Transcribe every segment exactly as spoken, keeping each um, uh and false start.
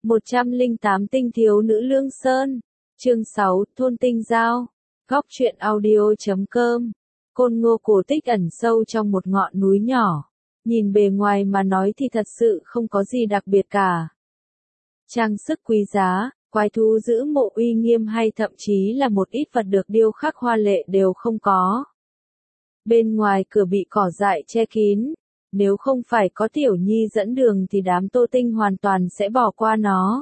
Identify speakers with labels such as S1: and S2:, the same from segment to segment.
S1: một trăm lẻ tám Tinh thiếu nữ Lương Sơn. Chương sáu, Thôn Tinh Giao. Góc truyện audio chấm com. Côn Ngô cổ tích ẩn sâu trong một ngọn núi nhỏ. Nhìn bề ngoài mà nói thì thật sự không có gì đặc biệt cả. Trang sức quý giá, quái thú giữ mộ uy nghiêm hay thậm chí là một ít vật được điêu khắc hoa lệ đều không có. Bên ngoài cửa bị cỏ dại che kín. Nếu không phải có Tiểu Nhi dẫn đường thì đám Tô Tinh hoàn toàn sẽ bỏ qua nó.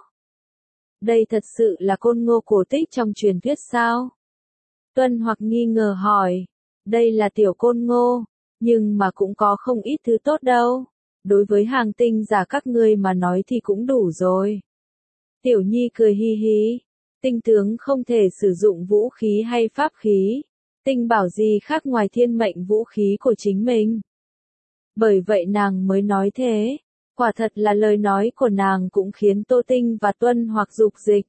S1: Đây thật sự là Côn Ngô cổ tích trong truyền thuyết sao? Tuân Hoặc nghi ngờ hỏi. Đây là tiểu Côn Ngô, nhưng mà cũng có không ít thứ tốt đâu. Đối với hàng tinh giả các ngươi mà nói thì cũng đủ rồi. Tiểu Nhi cười hi hi. Tinh tướng không thể sử dụng vũ khí hay pháp khí. Tinh bảo gì khác ngoài thiên mệnh vũ khí của chính mình. Bởi vậy nàng mới nói thế. Quả thật là lời nói của nàng cũng khiến Tô Tinh và Tuân Hoặc dục dịch.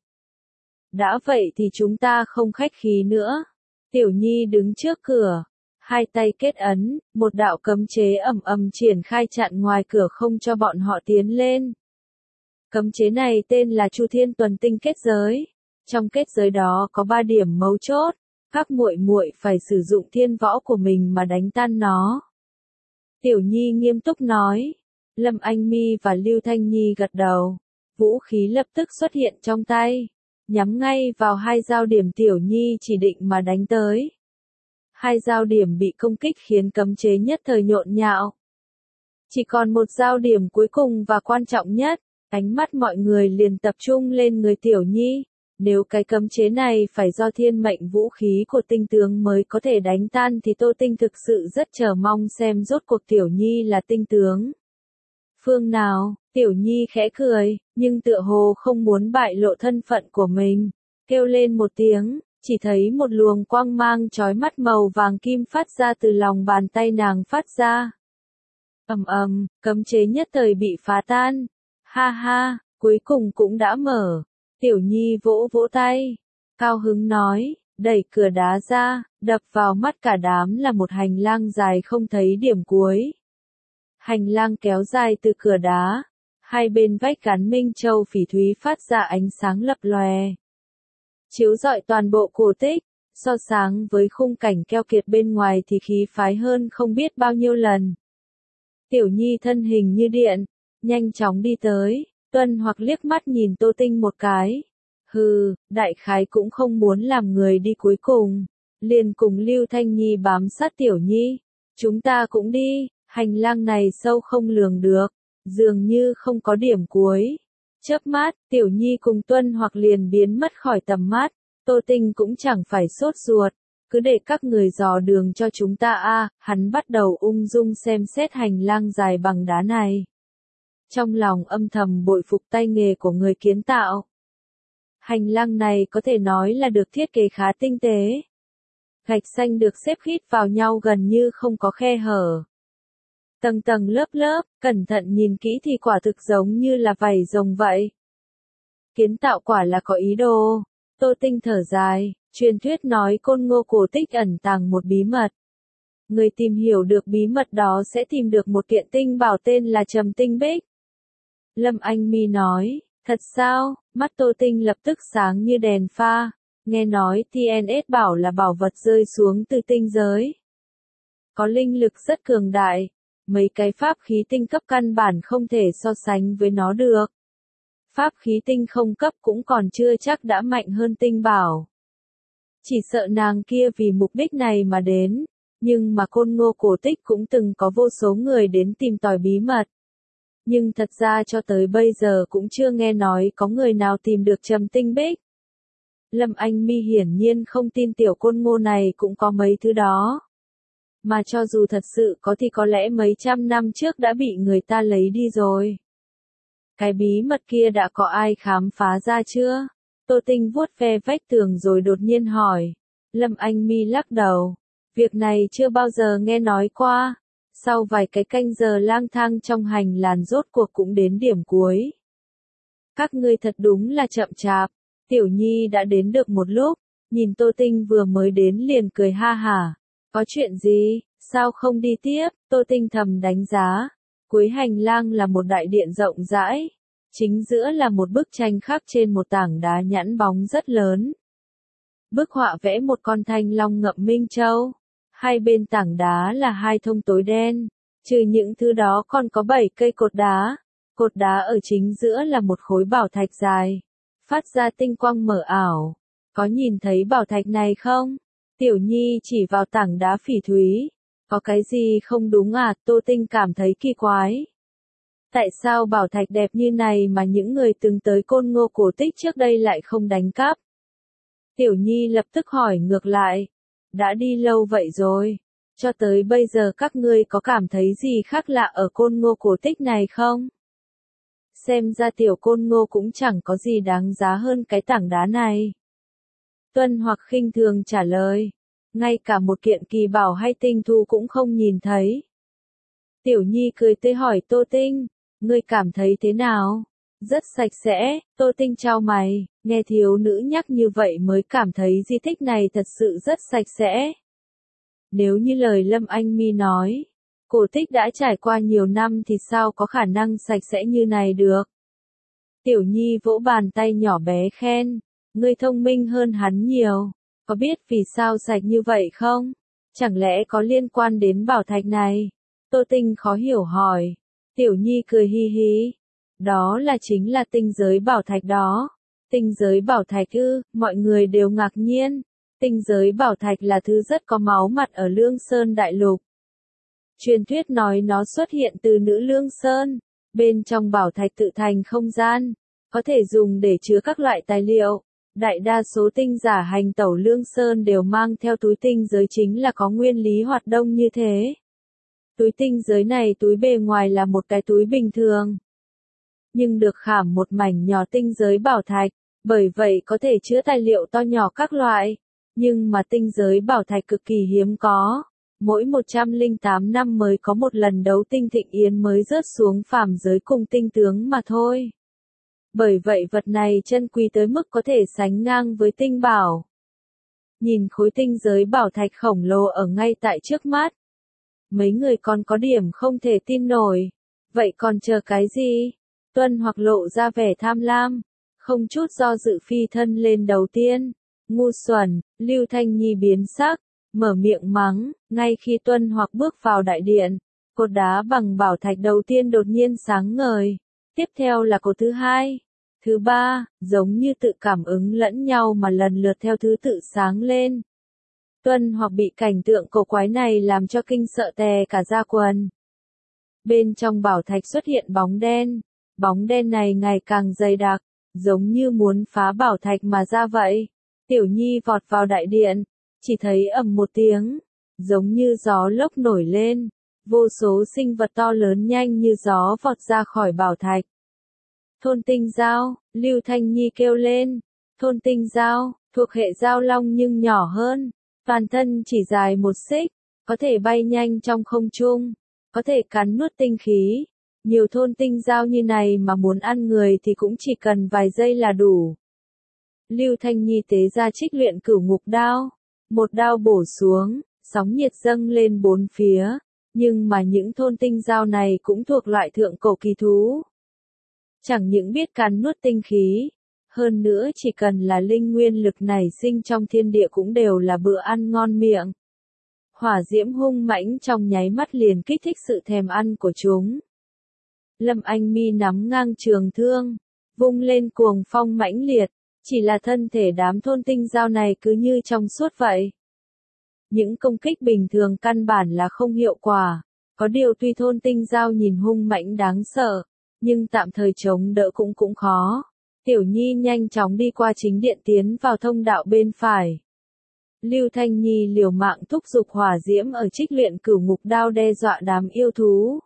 S1: Đã vậy thì chúng ta không khách khí nữa. Tiểu Nhi đứng trước cửa. Hai tay kết ấn, một đạo cấm chế ầm ầm triển khai chặn ngoài cửa không cho bọn họ tiến lên. Cấm chế này tên là Chu Thiên Tuần Tinh kết giới. Trong kết giới đó có ba điểm mấu chốt. Các muội muội phải sử dụng thiên võ của mình mà đánh tan nó. Tiểu Nhi nghiêm túc nói. Lâm Anh Mi và Lưu Thanh Nhi gật đầu. Vũ khí lập tức xuất hiện trong tay. Nhắm ngay vào hai giao điểm Tiểu Nhi chỉ định mà đánh tới. Hai giao điểm bị công kích khiến cấm chế nhất thời nhộn nhạo. Chỉ còn một giao điểm cuối cùng và quan trọng nhất. Ánh mắt mọi người liền tập trung lên người Tiểu Nhi. Nếu cái cấm chế này phải do thiên mệnh vũ khí của tinh tướng mới có thể đánh tan thì Tô Tinh thực sự rất chờ mong xem rốt cuộc Tiểu Nhi là tinh tướng phương nào. Tiểu Nhi khẽ cười, nhưng tựa hồ không muốn bại lộ thân phận của mình. Kêu lên một tiếng, chỉ thấy một luồng quang mang chói mắt màu vàng kim phát ra từ lòng bàn tay nàng phát ra. Ầm ầm, cấm chế nhất thời bị phá tan. Ha ha, cuối cùng cũng đã mở. Tiểu Nhi vỗ vỗ tay, cao hứng nói, đẩy cửa đá ra, đập vào mắt cả đám là một hành lang dài không thấy điểm cuối. Hành lang kéo dài từ cửa đá, hai bên vách gắn minh châu phỉ thúy phát ra ánh sáng lập lòe. Chiếu rọi toàn bộ cổ tích, so sáng với khung cảnh keo kiệt bên ngoài thì khí phái hơn không biết bao nhiêu lần. Tiểu Nhi thân hình như điện, nhanh chóng đi tới. Tuân Hoặc liếc mắt nhìn Tô Tinh một cái. Hừ, đại khái cũng không muốn làm người đi cuối cùng. Liền cùng Lưu Thanh Nhi bám sát Tiểu Nhi. Chúng ta cũng đi, hành lang này sâu không lường được. Dường như không có điểm cuối. Chớp mắt, Tiểu Nhi cùng Tuân Hoặc liền biến mất khỏi tầm mắt. Tô Tinh cũng chẳng phải sốt ruột. Cứ để các người dò đường cho chúng ta a. À, hắn bắt đầu ung dung xem xét hành lang dài bằng đá này. Trong lòng âm thầm bội phục tay nghề của người kiến tạo. Hành lang này có thể nói là được thiết kế khá tinh tế. Gạch xanh được xếp khít vào nhau gần như không có khe hở. Tầng tầng lớp lớp, cẩn thận nhìn kỹ thì quả thực giống như là vảy rồng vậy. Kiến tạo quả là có ý đồ. Tô Tinh thở dài, truyền thuyết nói Côn Ngô cổ tích ẩn tàng một bí mật. Người tìm hiểu được bí mật đó sẽ tìm được một kiện tinh bảo tên là Trầm Tinh Bích. Lâm Anh Mi nói, thật sao? Mắt Tô Tinh lập tức sáng như đèn pha. Nghe nói tê en ét bảo là bảo vật rơi xuống từ tinh giới. Có linh lực rất cường đại. Mấy cái pháp khí tinh cấp căn bản không thể so sánh với nó được. Pháp khí tinh không cấp cũng còn chưa chắc đã mạnh hơn tinh bảo. Chỉ sợ nàng kia vì mục đích này mà đến. Nhưng mà Côn Ngô cổ tích cũng từng có vô số người đến tìm tòi bí mật. Nhưng thật ra cho tới bây giờ cũng chưa nghe nói có người nào tìm được Trầm Tinh Bích. Lâm Anh Mi hiển nhiên không tin tiểu Côn Ngô này cũng có mấy thứ đó. Mà cho dù thật sự có thì có lẽ mấy trăm năm trước đã bị người ta lấy đi rồi. Cái bí mật kia đã có ai khám phá ra chưa? Tô Tinh vuốt ve vách tường rồi đột nhiên hỏi. Lâm Anh Mi lắc đầu. Việc này chưa bao giờ nghe nói qua. Sau vài cái canh giờ lang thang trong hành làn rốt cuộc cũng đến điểm cuối. Các ngươi thật đúng là chậm chạp. Tiểu Nhi đã đến được một lúc, nhìn Tô Tinh vừa mới đến liền cười ha hả. Có chuyện gì, sao không đi tiếp? Tô Tinh thầm đánh giá. Cuối hành lang là một đại điện rộng rãi. Chính giữa là một bức tranh khắc trên một tảng đá nhẵn bóng rất lớn. Bức họa vẽ một con thanh long ngậm minh châu. Hai bên tảng đá là hai thông tối đen. Trừ những thứ đó còn có bảy cây cột đá. Cột đá ở chính giữa là một khối bảo thạch dài, phát ra tinh quang mờ ảo. Có nhìn thấy bảo thạch này không? Tiểu Nhi chỉ vào tảng đá phỉ thúy. Có cái gì không đúng à? Tô Tinh cảm thấy kỳ quái. Tại sao bảo thạch đẹp như này mà những người từng tới Côn Ngô cổ tích trước đây lại không đánh cắp? Tiểu Nhi lập tức hỏi ngược lại. Đã đi lâu vậy rồi. Cho tới bây giờ các ngươi có cảm thấy gì khác lạ ở Côn Ngô cổ tích này không? Xem ra tiểu Côn Ngô cũng chẳng có gì đáng giá hơn cái tảng đá này. Tuân Hoặc khinh thường trả lời. Ngay cả một kiện kỳ bảo hay tinh thu cũng không nhìn thấy. Tiểu Nhi cười tươi hỏi Tô Tinh. Ngươi cảm thấy thế nào? Rất sạch sẽ. Tô Tinh chau mày. Nghe thiếu nữ nhắc như vậy mới cảm thấy di tích này thật sự rất sạch sẽ. Nếu như lời Lâm Anh Mi nói, cổ tích đã trải qua nhiều năm thì sao có khả năng sạch sẽ như này được? Tiểu Nhi vỗ bàn tay nhỏ bé khen, ngươi thông minh hơn hắn nhiều, có biết vì sao sạch như vậy không? Chẳng lẽ có liên quan đến bảo thạch này? Tô Tinh khó hiểu hỏi. Tiểu Nhi cười hi hi. Đó là chính là tinh giới bảo thạch đó. Tinh giới bảo thạch ư? Mọi người đều ngạc nhiên. Tinh giới bảo thạch là thứ rất có máu mặt ở Lương Sơn Đại Lục. Truyền thuyết nói nó xuất hiện từ nữ Lương Sơn, bên trong bảo thạch tự thành không gian, có thể dùng để chứa các loại tài liệu. Đại đa số tinh giả hành tẩu Lương Sơn đều mang theo túi tinh giới chính là có nguyên lý hoạt động như thế. Túi tinh giới này túi bề ngoài là một cái túi bình thường, nhưng được khảm một mảnh nhỏ tinh giới bảo thạch, bởi vậy có thể chứa tài liệu to nhỏ các loại. Nhưng mà tinh giới bảo thạch cực kỳ hiếm có, mỗi một trăm lẻ tám năm mới có một lần đấu tinh thịnh yến mới rớt xuống phàm giới cùng tinh tướng mà thôi. Bởi vậy vật này chân quý tới mức có thể sánh ngang với tinh bảo. Nhìn khối tinh giới bảo thạch khổng lồ ở ngay tại trước mắt. Mấy người còn có điểm không thể tin nổi. Vậy còn chờ cái gì? Tuân Hoặc lộ ra vẻ tham lam, không chút do dự phi thân lên đầu tiên. Ngu xuẩn, Lưu Thanh Nhi biến sắc, mở miệng mắng, ngay khi Tuân Hoặc bước vào đại điện, cột đá bằng bảo thạch đầu tiên đột nhiên sáng ngời, tiếp theo là cột thứ hai, thứ ba, giống như tự cảm ứng lẫn nhau mà lần lượt theo thứ tự sáng lên. Tuân Hoặc bị cảnh tượng cổ quái này làm cho kinh sợ tè cả da quần. Bên trong bảo thạch xuất hiện bóng đen, bóng đen này ngày càng dày đặc, giống như muốn phá bảo thạch mà ra vậy. Tiểu Nhi vọt vào đại điện, chỉ thấy ầm một tiếng, giống như gió lốc nổi lên, vô số sinh vật to lớn nhanh như gió vọt ra khỏi bảo thạch. Thôn tinh dao, Lưu Thanh Nhi kêu lên, thôn tinh dao, thuộc hệ dao long nhưng nhỏ hơn, toàn thân chỉ dài một xích, có thể bay nhanh trong không trung, có thể cắn nuốt tinh khí. Nhiều thôn tinh dao như này mà muốn ăn người thì cũng chỉ cần vài giây là đủ. Lưu Thanh Nhi tế ra trích luyện cửu ngục đao, một đao bổ xuống, sóng nhiệt dâng lên bốn phía, nhưng mà những thôn tinh dao này cũng thuộc loại thượng cổ kỳ thú. Chẳng những biết cắn nuốt tinh khí, hơn nữa chỉ cần là linh nguyên lực nảy sinh trong thiên địa cũng đều là bữa ăn ngon miệng. Hỏa diễm hung mãnh trong nháy mắt liền kích thích sự thèm ăn của chúng. Lâm Anh Mi nắm ngang trường thương, vung lên cuồng phong mãnh liệt. Chỉ là thân thể đám thôn tinh dao này cứ như trong suốt vậy. Những công kích bình thường căn bản là không hiệu quả. Có điều tuy thôn tinh dao nhìn hung mãnh đáng sợ, nhưng tạm thời chống đỡ cũng cũng khó. Tiểu Nhi nhanh chóng đi qua chính điện tiến vào thông đạo bên phải. Lưu Thanh Nhi liều mạng thúc giục hỏa diễm ở trích luyện cửu ngục đao đe dọa đám yêu thú.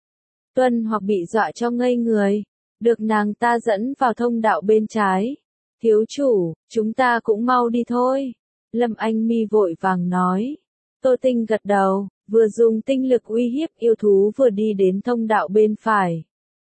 S1: Tuân Hoặc bị dọa cho ngây người, được nàng ta dẫn vào thông đạo bên trái. Thiếu chủ, chúng ta cũng mau đi thôi. Lâm Anh Mi vội vàng nói. Tô Tinh gật đầu, vừa dùng tinh lực uy hiếp yêu thú vừa đi đến thông đạo bên phải.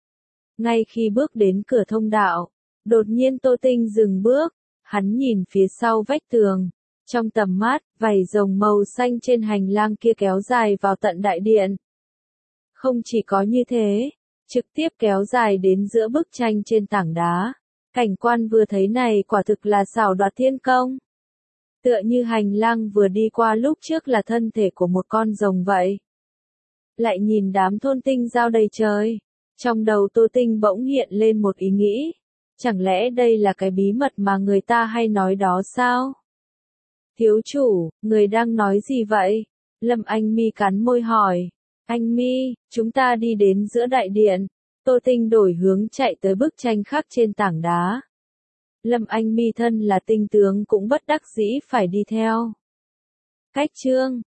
S1: Ngay khi bước đến cửa thông đạo, đột nhiên Tô Tinh dừng bước, hắn nhìn phía sau vách tường. Trong tầm mắt, vảy rồng màu xanh trên hành lang kia kéo dài vào tận đại điện. Không chỉ có như thế, trực tiếp kéo dài đến giữa bức tranh trên tảng đá. Cảnh quan vừa thấy này quả thực là xảo đoạt thiên công. Tựa như hành lang vừa đi qua lúc trước là thân thể của một con rồng vậy. Lại nhìn đám thôn tinh giao đầy trời. Trong đầu Tô Tinh bỗng hiện lên một ý nghĩ. Chẳng lẽ đây là cái bí mật mà người ta hay nói đó sao? Thiếu chủ, người đang nói gì vậy? Lâm Anh Mi cắn môi hỏi. Anh Mi, chúng ta đi đến giữa đại điện. Tô Tinh đổi hướng chạy tới bức tranh khắc trên tảng đá. Lâm Anh Mi thân là tinh tướng cũng bất đắc dĩ phải đi theo. Cách chương